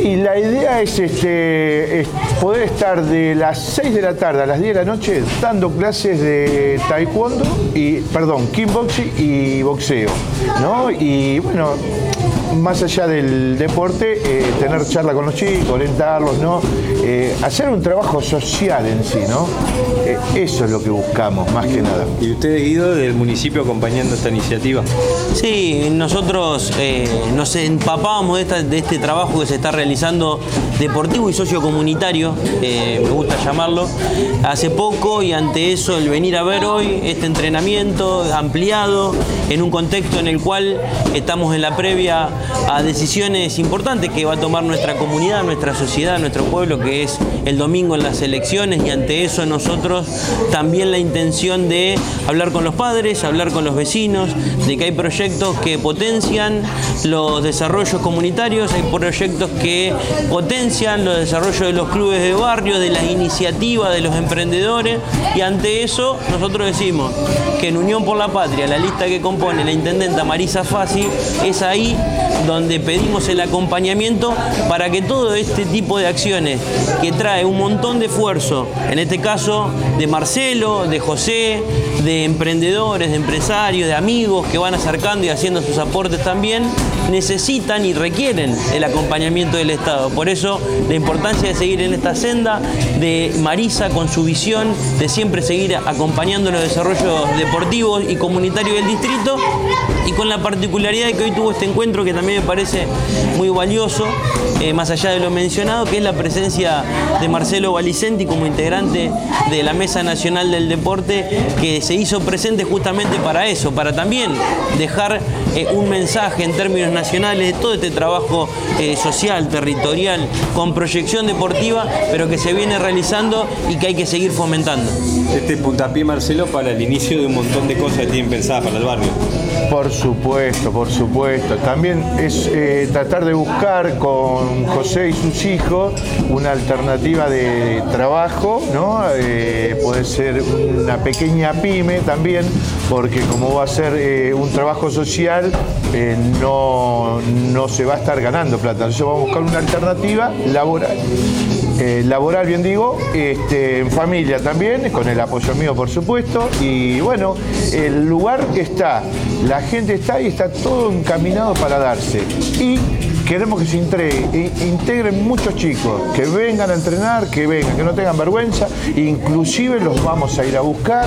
Sí, la idea es, poder estar de las 6 de la tarde a las 10 de la noche dando clases de taekwondo kickboxing y boxeo, ¿no? Y bueno, más allá del deporte, tener charla con los chicos, orientarlos, ¿no? Hacer un trabajo social en sí, ¿no? Eso es lo que buscamos, más que nada. ¿Y usted, Guido, del municipio acompañando esta iniciativa? Sí, nosotros nos empapábamos de este trabajo que se está realizando deportivo y sociocomunitario, me gusta llamarlo, hace poco, y ante eso el venir a ver hoy este entrenamiento ampliado en un contexto en el cual estamos en la previa a decisiones importantes que va a tomar nuestra comunidad, nuestra sociedad, nuestro pueblo, que es el domingo en las elecciones, y ante eso nosotros también la intención de hablar con los padres, hablar con los vecinos, de que hay proyectos que potencian los desarrollos comunitarios, hay proyectos que potencian los desarrollos de los clubes de barrio, de las iniciativas, de los emprendedores, y ante eso nosotros decimos que en Unión por la Patria, la lista que compone la intendenta Marisa Fassi, es ahí donde pedimos el acompañamiento para que todo este tipo de acciones que trae un montón de esfuerzo, en este caso de Marcelo, de José, de emprendedores, de empresarios, de amigos que van acercando y haciendo sus aportes también, necesitan y requieren el acompañamiento del Estado. Por eso la importancia de seguir en esta senda, de Marisa con su visión de siempre seguir acompañando los desarrollos deportivos y comunitarios del distrito, y con la particularidad de que hoy tuvo este encuentro que también me parece muy valioso, más allá de lo mencionado, que es la presencia de Marcelo Valicenti como integrante de la Mesa Nacional del Deporte, que se hizo presente justamente para eso, para también dejar un mensaje en términos nacionales de todo este trabajo social, territorial, con proyección deportiva, pero que se viene realizando y que hay que seguir fomentando. Este puntapié, Marcelo, para el inicio de un montón de cosas que tienen pensadas para el barrio. Por supuesto, por supuesto. También es tratar de buscar con José y sus hijos una alternativa de trabajo, ¿no? Puede ser una pequeña pyme también, porque como va a ser un trabajo social, no se va a estar ganando plata. Entonces vamos a buscar una alternativa laboral. Laboral, bien digo, en familia también, con el apoyo mío, por supuesto. Y bueno, el lugar está, la gente está y está todo encaminado para darse. Y queremos que se integren muchos chicos, que vengan a entrenar, que vengan, que no tengan vergüenza, inclusive los vamos a ir a buscar.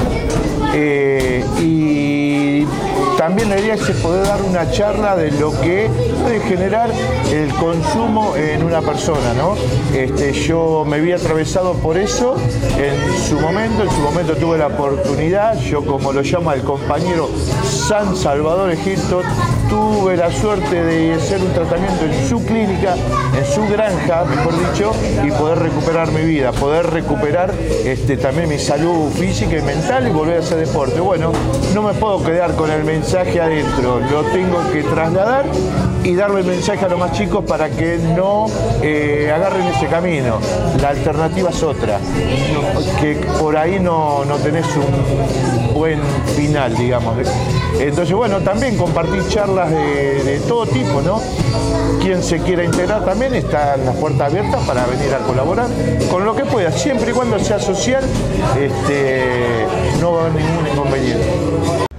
Y también la idea es poder dar una charla de lo que puede generar el consumo en una persona, ¿no? Yo me vi atravesado por eso en su momento tuve la oportunidad, yo como lo llama el compañero San Salvador Egipto, tuve la suerte de hacer un tratamiento en su clínica, en su granja, mejor dicho, y poder recuperar mi vida, poder recuperar también mi salud física y mental y volver a hacer deporte. Bueno, no me puedo quedar con el mensaje adentro, lo tengo que trasladar y darle el mensaje a los más chicos para que no agarren ese camino. La alternativa es otra, que por ahí no tenés un buen final, digamos. Entonces, bueno, también compartir charlas de todo tipo, ¿no? Quien se quiera integrar también están las puertas abiertas para venir a colaborar con lo que pueda, siempre y cuando sea social, no va a haber ningún inconveniente.